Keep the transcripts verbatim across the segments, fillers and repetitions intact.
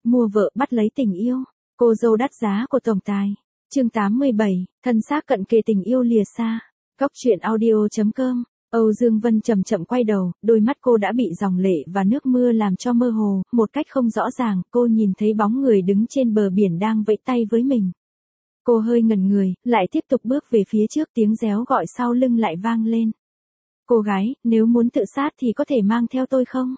mua vợ bắt lấy tình yêu. Cô dâu đắt giá của tổng tài. Chương tám mươi bảy, thân xác cận kề tình yêu lìa xa. Cốc truyện audio chấm com. Âu Dương Vân chậm chậm quay đầu, đôi mắt cô đã bị dòng lệ và nước mưa làm cho mơ hồ, một cách không rõ ràng, cô nhìn thấy bóng người đứng trên bờ biển đang vẫy tay với mình. Cô hơi ngẩn người, lại tiếp tục bước về phía trước, tiếng réo gọi sau lưng lại vang lên. Cô gái, nếu muốn tự sát thì có thể mang theo tôi không?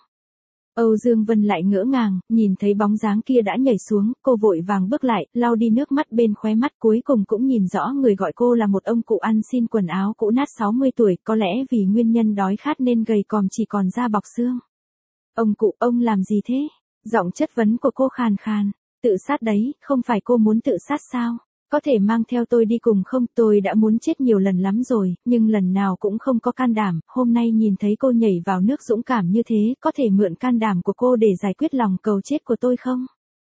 Âu Dương Vân lại ngỡ ngàng, nhìn thấy bóng dáng kia đã nhảy xuống, cô vội vàng bước lại, lau đi nước mắt bên khóe mắt, cuối cùng cũng nhìn rõ người gọi cô là một ông cụ ăn xin quần áo cũ nát sáu mươi tuổi, có lẽ vì nguyên nhân đói khát nên gầy còm chỉ còn da bọc xương. Ông cụ, ông làm gì thế? Giọng chất vấn của cô khàn khàn. Tự sát đấy, không phải cô muốn tự sát sao? Có thể mang theo tôi đi cùng không? Tôi đã muốn chết nhiều lần lắm rồi, nhưng lần nào cũng không có can đảm, hôm nay nhìn thấy cô nhảy vào nước dũng cảm như thế, có thể mượn can đảm của cô để giải quyết lòng cầu chết của tôi không?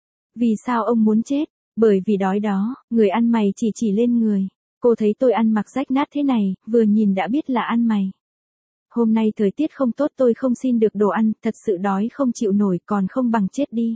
Vì sao ông muốn chết? Bởi vì đói đó, người ăn mày chỉ chỉ lên người. Cô thấy tôi ăn mặc rách nát thế này, vừa nhìn đã biết là ăn mày. Hôm nay thời tiết không tốt, tôi không xin được đồ ăn, thật sự đói không chịu nổi, còn không bằng chết đi.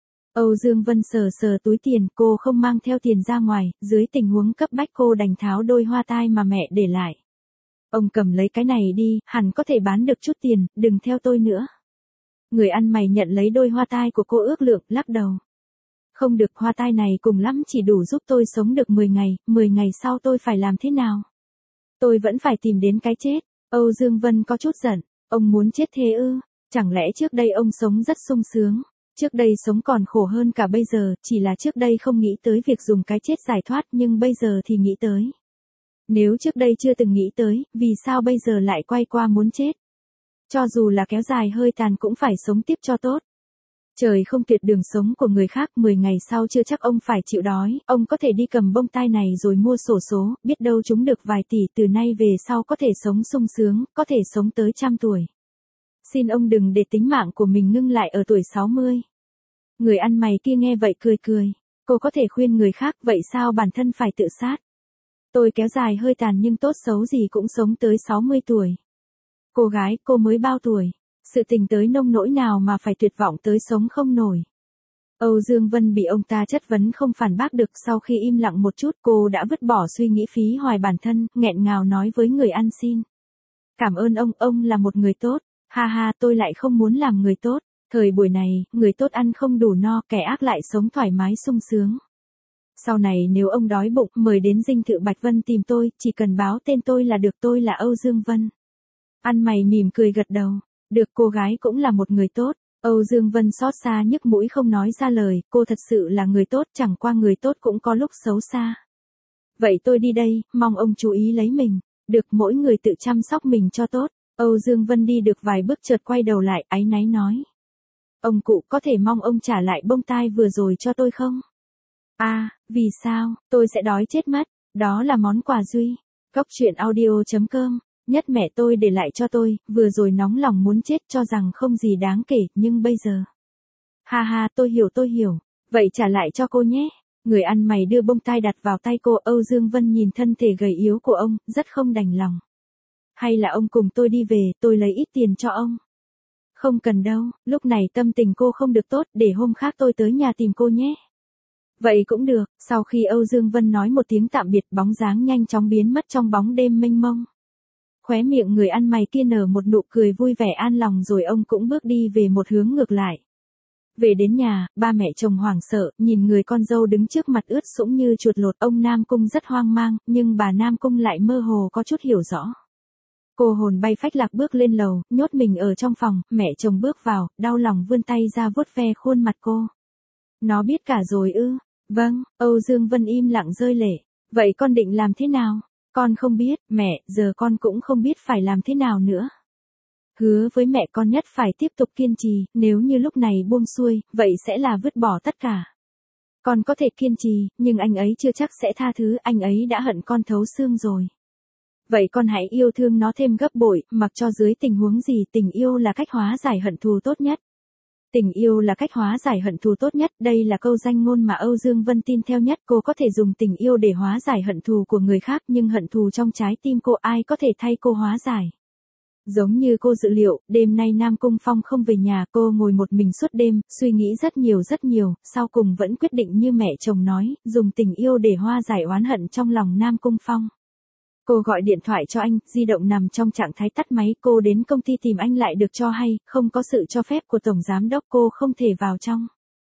Âu Dương Vân sờ sờ túi tiền, cô không mang theo tiền ra ngoài, dưới tình huống cấp bách cô đành tháo đôi hoa tai mà mẹ để lại. Ông cầm lấy cái này đi, hẳn có thể bán được chút tiền, đừng theo tôi nữa. Người ăn mày nhận lấy đôi hoa tai của cô ước lượng, lắc đầu. Không được, hoa tai này cùng lắm chỉ đủ giúp tôi sống được mười ngày, mười ngày sau tôi phải làm thế nào? Tôi vẫn phải tìm đến cái chết. Âu Dương Vân có chút giận, ông muốn chết thế ư? Chẳng lẽ trước đây ông sống rất sung sướng? Trước đây sống còn khổ hơn cả bây giờ, chỉ là trước đây không nghĩ tới việc dùng cái chết giải thoát, nhưng bây giờ thì nghĩ tới. Nếu trước đây chưa từng nghĩ tới, vì sao bây giờ lại quay qua muốn chết? Cho dù là kéo dài hơi tàn cũng phải sống tiếp cho tốt. Trời không tuyệt đường sống của người khác, mười ngày sau chưa chắc ông phải chịu đói, ông có thể đi cầm bông tai này rồi mua xổ số, biết đâu chúng được vài tỷ, từ nay về sau có thể sống sung sướng, có thể sống tới trăm tuổi. Xin ông đừng để tính mạng của mình ngưng lại ở tuổi sáu mươi. Người ăn mày kia nghe vậy cười cười. Cô có thể khuyên người khác, vậy sao bản thân phải tự sát? Tôi kéo dài hơi tàn nhưng tốt xấu gì cũng sống tới sáu mươi tuổi. Cô gái, cô mới bao tuổi? Sự tình tới nông nỗi nào mà phải tuyệt vọng tới sống không nổi? Âu Dương Vân bị ông ta chất vấn không phản bác được, sau khi im lặng một chút cô đã vứt bỏ suy nghĩ phí hoài bản thân, nghẹn ngào nói với người ăn xin. Cảm ơn ông, ông là một người tốt. Ha ha, tôi lại không muốn làm người tốt. Thời buổi này, người tốt ăn không đủ no, kẻ ác lại sống thoải mái sung sướng. Sau này nếu ông đói bụng, mời đến dinh thự Bạch Vân tìm tôi, chỉ cần báo tên tôi là được, tôi là Âu Dương Vân. Ăn mày mỉm cười gật đầu. Được, cô gái cũng là một người tốt. Âu Dương Vân xót xa nhức mũi không nói ra lời, cô thật sự là người tốt, chẳng qua người tốt cũng có lúc xấu xa. Vậy tôi đi đây, mong ông chú ý lấy mình. Được, mỗi người tự chăm sóc mình cho tốt. Âu Dương Vân đi được vài bước chợt quay đầu lại, áy náy nói. Ông cụ, có thể mong ông trả lại bông tai vừa rồi cho tôi không? À, vì sao, tôi sẽ đói chết mất, đó là món quà duy. Cốc truyện audio chấm com, nhất mẹ tôi để lại cho tôi, vừa rồi nóng lòng muốn chết cho rằng không gì đáng kể, nhưng bây giờ. Ha ha, tôi hiểu tôi hiểu, vậy trả lại cho cô nhé. Người ăn mày đưa bông tai đặt vào tay cô, Âu Dương Vân nhìn thân thể gầy yếu của ông, rất không đành lòng. Hay là ông cùng tôi đi về, tôi lấy ít tiền cho ông. Không cần đâu, lúc này tâm tình cô không được tốt, để hôm khác tôi tới nhà tìm cô nhé. Vậy cũng được, sau khi Âu Dương Vân nói một tiếng tạm biệt, bóng dáng nhanh chóng biến mất trong bóng đêm mênh mông. Khóe miệng người ăn mày kia nở một nụ cười vui vẻ an lòng rồi ông cũng bước đi về một hướng ngược lại. Về đến nhà, ba mẹ chồng hoảng sợ, nhìn người con dâu đứng trước mặt ướt sũng như chuột lột, ông Nam Cung rất hoang mang, nhưng bà Nam Cung lại mơ hồ có chút hiểu rõ. Cô hồn bay phách lạc bước lên lầu, nhốt mình ở trong phòng, mẹ chồng bước vào, đau lòng vươn tay ra vuốt ve khuôn mặt cô. Nó biết cả rồi ư? Vâng, Âu Dương Vân im lặng rơi lệ. Vậy con định làm thế nào? Con không biết, mẹ, giờ con cũng không biết phải làm thế nào nữa. Hứa với mẹ con nhất phải tiếp tục kiên trì, nếu như lúc này buông xuôi, vậy sẽ là vứt bỏ tất cả. Con có thể kiên trì, nhưng anh ấy chưa chắc sẽ tha thứ, anh ấy đã hận con thấu xương rồi. Vậy con hãy yêu thương nó thêm gấp bội, mặc cho dưới tình huống gì, tình yêu là cách hóa giải hận thù tốt nhất. Tình yêu là cách hóa giải hận thù tốt nhất, đây là câu danh ngôn mà Âu Dương Vân tin theo nhất. Cô có thể dùng tình yêu để hóa giải hận thù của người khác, nhưng hận thù trong trái tim cô ai có thể thay cô hóa giải. Giống như cô dự liệu, đêm nay Nam Cung Phong không về nhà, cô ngồi một mình suốt đêm, suy nghĩ rất nhiều rất nhiều, sau cùng vẫn quyết định như mẹ chồng nói, dùng tình yêu để hóa giải oán hận trong lòng Nam Cung Phong. Cô gọi điện thoại cho anh, di động nằm trong trạng thái tắt máy, cô đến công ty tìm anh lại được cho hay, không có sự cho phép của Tổng Giám đốc cô không thể vào trong.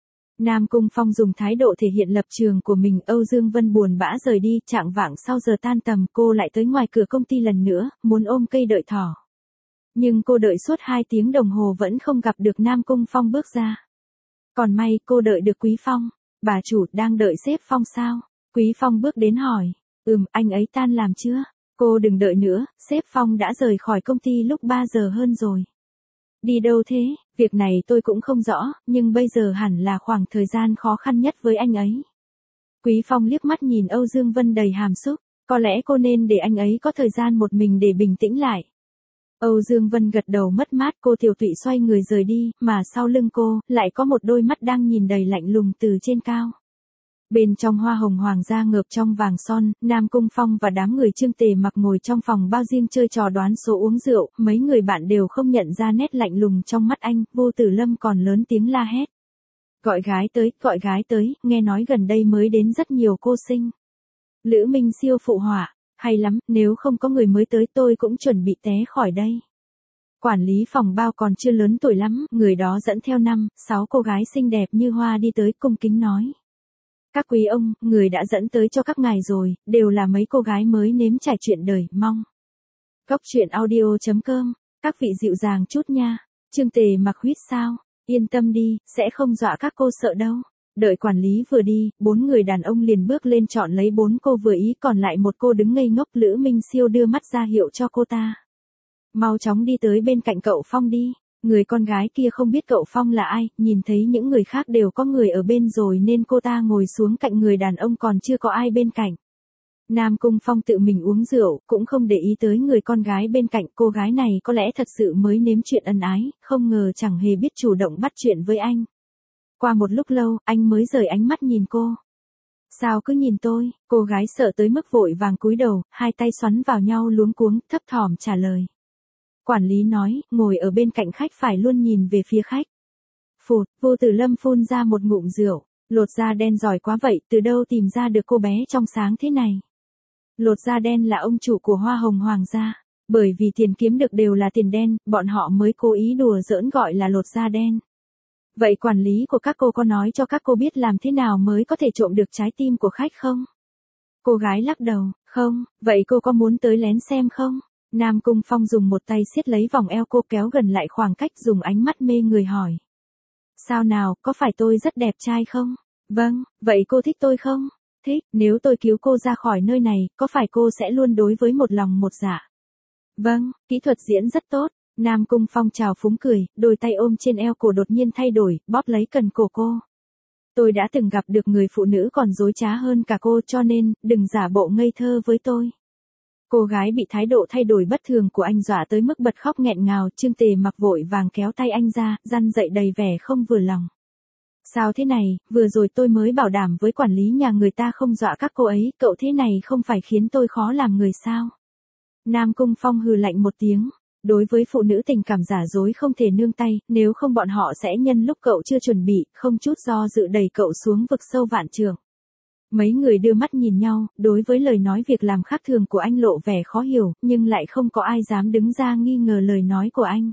Nam Cung Phong dùng thái độ thể hiện lập trường của mình, Âu Dương Vân buồn bã rời đi, chạng vạng sau giờ tan tầm cô lại tới ngoài cửa công ty lần nữa, muốn ôm cây đợi thỏ. Nhưng cô đợi suốt hai tiếng đồng hồ vẫn không gặp được Nam Cung Phong bước ra. Còn may cô đợi được Quý Phong. Bà chủ đang đợi sếp Phong sao? Quý Phong bước đến hỏi. Ừm, anh ấy tan làm chưa? Cô đừng đợi nữa, sếp Phong đã rời khỏi công ty lúc ba giờ hơn rồi. Đi đâu thế? Việc này tôi cũng không rõ, nhưng bây giờ hẳn là khoảng thời gian khó khăn nhất với anh ấy. Quý Phong liếc mắt nhìn Âu Dương Vân đầy hàm xúc. Có lẽ cô nên để anh ấy có thời gian một mình để bình tĩnh lại. Âu Dương Vân gật đầu mất mát, cô tiểu tụy xoay người rời đi, mà sau lưng cô, lại có một đôi mắt đang nhìn đầy lạnh lùng từ trên cao. Bên trong hoa hồng hoàng gia ngợp trong vàng son, Nam Cung Phong và đám người Trương Tề Mặc ngồi trong phòng bao riêng chơi trò đoán số uống rượu, mấy người bạn đều không nhận ra nét lạnh lùng trong mắt anh, Vô Tử Lâm còn lớn tiếng la hét. Gọi gái tới, gọi gái tới, nghe nói gần đây mới đến rất nhiều cô sinh. Lữ Minh Siêu phụ họa. Hay lắm, nếu không có người mới tới tôi cũng chuẩn bị té khỏi đây. Quản lý phòng bao còn chưa lớn tuổi lắm, người đó dẫn theo năm, sáu cô gái xinh đẹp như hoa đi tới cung kính nói. Các quý ông, người đã dẫn tới cho các ngài rồi, đều là mấy cô gái mới nếm trải chuyện đời, mong. Cốc truyện audio chấm com, các vị dịu dàng chút nha. Trương Tề Mặc huýt sao, yên tâm đi, sẽ không dọa các cô sợ đâu. Đợi quản lý vừa đi, bốn người đàn ông liền bước lên chọn lấy bốn cô vừa ý, còn lại một cô đứng ngây ngốc. Lữ Minh Siêu đưa mắt ra hiệu cho cô ta. Mau chóng đi tới bên cạnh cậu Phong đi. Người con gái kia không biết cậu Phong là ai, nhìn thấy những người khác đều có người ở bên rồi nên cô ta ngồi xuống cạnh người đàn ông còn chưa có ai bên cạnh. Nam Cung Phong tự mình uống rượu, cũng không để ý tới người con gái bên cạnh. Cô gái này có lẽ thật sự mới nếm chuyện ân ái, không ngờ chẳng hề biết chủ động bắt chuyện với anh. Qua một lúc lâu, anh mới rời ánh mắt nhìn cô. Sao cứ nhìn tôi? Cô gái sợ tới mức vội vàng cúi đầu, hai tay xoắn vào nhau luống cuống, thấp thỏm trả lời. Quản lý nói, ngồi ở bên cạnh khách phải luôn nhìn về phía khách. Phụt, Vô Tử Lâm phun ra một ngụm rượu. Lột da đen giỏi quá vậy, từ đâu tìm ra được cô bé trong sáng thế này? Lột da đen là ông chủ của Hoa Hồng Hoàng gia. Bởi vì tiền kiếm được đều là tiền đen, bọn họ mới cố ý đùa giỡn gọi là lột da đen. Vậy quản lý của các cô có nói cho các cô biết làm thế nào mới có thể trộm được trái tim của khách không? Cô gái lắc đầu, không, vậy cô có muốn tới lén xem không? Nam Cung Phong dùng một tay siết lấy vòng eo cô kéo gần lại khoảng cách dùng ánh mắt mê người hỏi. Sao nào, có phải tôi rất đẹp trai không? Vâng, vậy cô thích tôi không? Thích, nếu tôi cứu cô ra khỏi nơi này, có phải cô sẽ luôn đối với một lòng một dạ? Vâng, kỹ thuật diễn rất tốt. Nam Cung Phong chào phúng cười, đôi tay ôm trên eo cổ đột nhiên thay đổi, bóp lấy cần cổ cô. Tôi đã từng gặp được người phụ nữ còn dối trá hơn cả cô cho nên, đừng giả bộ ngây thơ với tôi. Cô gái bị thái độ thay đổi bất thường của anh dọa tới mức bật khóc nghẹn ngào, Trương Tề Mặc vội vàng kéo tay anh ra, răn dậy đầy vẻ không vừa lòng. Sao thế này, vừa rồi tôi mới bảo đảm với quản lý nhà người ta không dọa các cô ấy, cậu thế này không phải khiến tôi khó làm người sao? Nam Cung Phong hừ lạnh một tiếng. Đối với phụ nữ tình cảm giả dối không thể nương tay, nếu không bọn họ sẽ nhân lúc cậu chưa chuẩn bị, không chút do dự đẩy cậu xuống vực sâu vạn trượng. Mấy người đưa mắt nhìn nhau, đối với lời nói việc làm khác thường của anh lộ vẻ khó hiểu, nhưng lại không có ai dám đứng ra nghi ngờ lời nói của anh.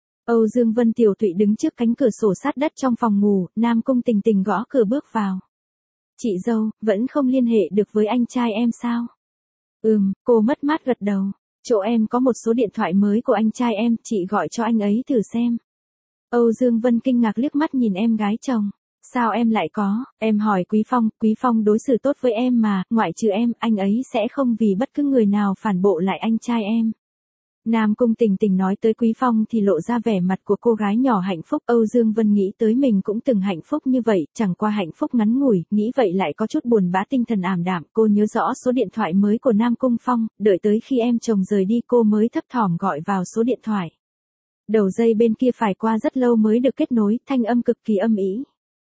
Âu Dương Vân tiểu tụy đứng trước cánh cửa sổ sát đất trong phòng ngủ, Nam Cung Tình Tình gõ cửa bước vào. Chị dâu, vẫn không liên hệ được với anh trai em sao? Ừm, cô mất mát gật đầu. Chỗ em có một số điện thoại mới của anh trai em, chị gọi cho anh ấy thử xem. Âu Dương Vân kinh ngạc liếc mắt nhìn em gái chồng. Sao em lại có? Em hỏi Quý Phong, Quý Phong đối xử tốt với em mà, ngoại trừ em, anh ấy sẽ không vì bất cứ người nào phản bội lại anh trai em. Nam Cung Tình Tình nói tới Quý Phong thì lộ ra vẻ mặt của cô gái nhỏ hạnh phúc. Âu Dương Vân nghĩ tới mình cũng từng hạnh phúc như vậy, chẳng qua hạnh phúc ngắn ngủi, nghĩ vậy lại có chút buồn bã tinh thần ảm đạm. Cô nhớ rõ số điện thoại mới của Nam Cung Phong, đợi tới khi em chồng rời đi cô mới thấp thỏm gọi vào số điện thoại. Đầu dây bên kia phải qua rất lâu mới được kết nối, thanh âm cực kỳ âm ỉ.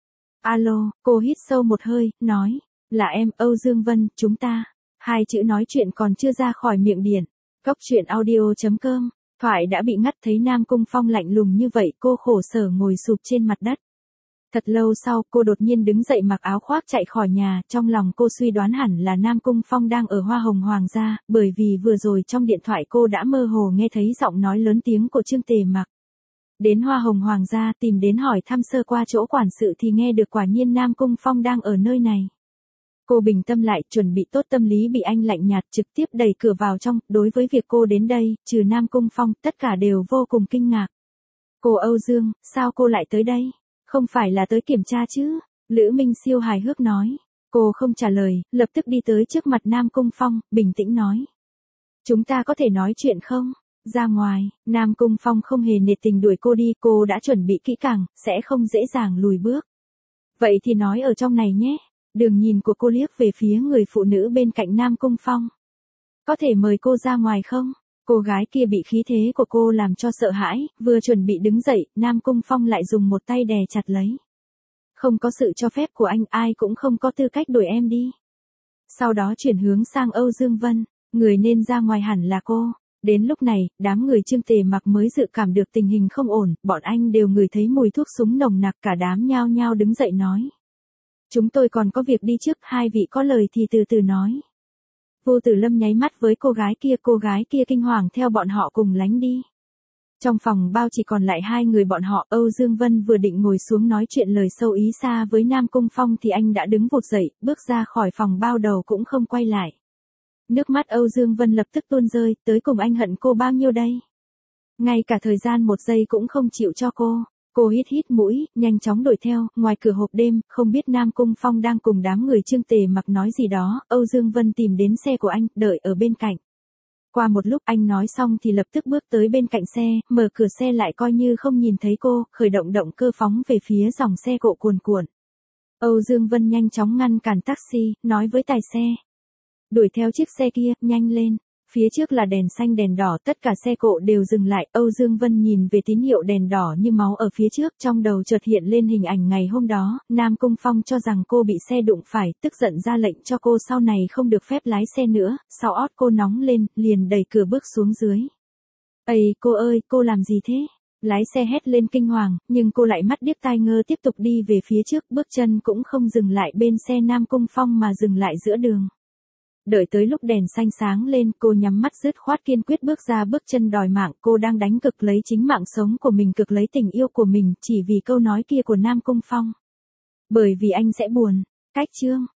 Alo, cô hít sâu một hơi, nói, là em, Âu Dương Vân, chúng ta. Hai chữ nói chuyện còn chưa ra khỏi miệng điện. Cốc truyện audio chấm com Thoại đã bị ngắt, thấy Nam Cung Phong lạnh lùng như vậy, cô khổ sở ngồi sụp trên mặt đất. Thật lâu sau, cô đột nhiên đứng dậy mặc áo khoác chạy khỏi nhà, trong lòng cô suy đoán hẳn là Nam Cung Phong đang ở Hoa Hồng Hoàng gia, bởi vì vừa rồi trong điện thoại cô đã mơ hồ nghe thấy giọng nói lớn tiếng của Trương Tề Mặc. Đến Hoa Hồng Hoàng gia tìm đến hỏi thăm sơ qua chỗ quản sự thì nghe được quả nhiên Nam Cung Phong đang ở nơi này. Cô bình tâm lại, chuẩn bị tốt tâm lý bị anh lạnh nhạt trực tiếp đẩy cửa vào trong, đối với việc cô đến đây, trừ Nam Cung Phong, tất cả đều vô cùng kinh ngạc. Cô Âu Dương, sao cô lại tới đây? Không phải là tới kiểm tra chứ? Lữ Minh Siêu hài hước nói. Cô không trả lời, lập tức đi tới trước mặt Nam Cung Phong, bình tĩnh nói. Chúng ta có thể nói chuyện không? Ra ngoài, Nam Cung Phong không hề nể tình đuổi cô đi, cô đã chuẩn bị kỹ càng, sẽ không dễ dàng lùi bước. Vậy thì nói ở trong này nhé. Đường nhìn của cô liếc về phía người phụ nữ bên cạnh Nam Cung Phong. Có thể mời cô ra ngoài không? Cô gái kia bị khí thế của cô làm cho sợ hãi, vừa chuẩn bị đứng dậy, Nam Cung Phong lại dùng một tay đè chặt lấy. Không có sự cho phép của anh, ai cũng không có tư cách đuổi em đi. Sau đó chuyển hướng sang Âu Dương Vân, người nên ra ngoài hẳn là cô. Đến lúc này, đám người Trương Tề Mặc mới dự cảm được tình hình không ổn, bọn anh đều ngửi thấy mùi thuốc súng nồng nặc, cả đám nhao nhao đứng dậy nói. Chúng tôi còn có việc đi trước, hai vị có lời thì từ từ nói. Vô Tử Lâm nháy mắt với cô gái kia, cô gái kia kinh hoàng theo bọn họ cùng lánh đi. Trong phòng bao chỉ còn lại hai người bọn họ, Âu Dương Vân vừa định ngồi xuống nói chuyện lời sâu ý xa với Nam Cung Phong thì anh đã đứng vụt dậy, bước ra khỏi phòng bao đầu cũng không quay lại. Nước mắt Âu Dương Vân lập tức tuôn rơi, tới cùng anh hận cô bao nhiêu đây? Ngay cả thời gian một giây cũng không chịu cho cô. Cô hít hít mũi, nhanh chóng đuổi theo, ngoài cửa hộp đêm, không biết Nam Cung Phong đang cùng đám người Trương Tề Mặc nói gì đó, Âu Dương Vân tìm đến xe của anh, đợi ở bên cạnh. Qua một lúc anh nói xong thì lập tức bước tới bên cạnh xe, mở cửa xe lại coi như không nhìn thấy cô, khởi động động cơ phóng về phía dòng xe cộ cuồn cuộn. Âu Dương Vân nhanh chóng ngăn cản taxi, nói với tài xe. Đuổi theo chiếc xe kia, nhanh lên. Phía trước là đèn xanh đèn đỏ, tất cả xe cộ đều dừng lại, Âu Dương Vân nhìn về tín hiệu đèn đỏ như máu ở phía trước, trong đầu chợt hiện lên hình ảnh ngày hôm đó, Nam Cung Phong cho rằng cô bị xe đụng phải, tức giận ra lệnh cho cô sau này không được phép lái xe nữa, sau ót cô nóng lên, liền đẩy cửa bước xuống dưới. Ây, cô ơi, cô làm gì thế? Lái xe hét lên kinh hoàng, nhưng cô lại mắt điếc tai ngơ tiếp tục đi về phía trước, bước chân cũng không dừng lại bên xe Nam Cung Phong mà dừng lại giữa đường. Đợi tới lúc đèn xanh sáng lên, cô nhắm mắt dứt khoát kiên quyết bước ra bước chân đòi mạng, cô đang đánh cực lấy chính mạng sống của mình, cực lấy tình yêu của mình, chỉ vì câu nói kia của Nam Cung Phong. Bởi vì anh sẽ buồn. Cách chương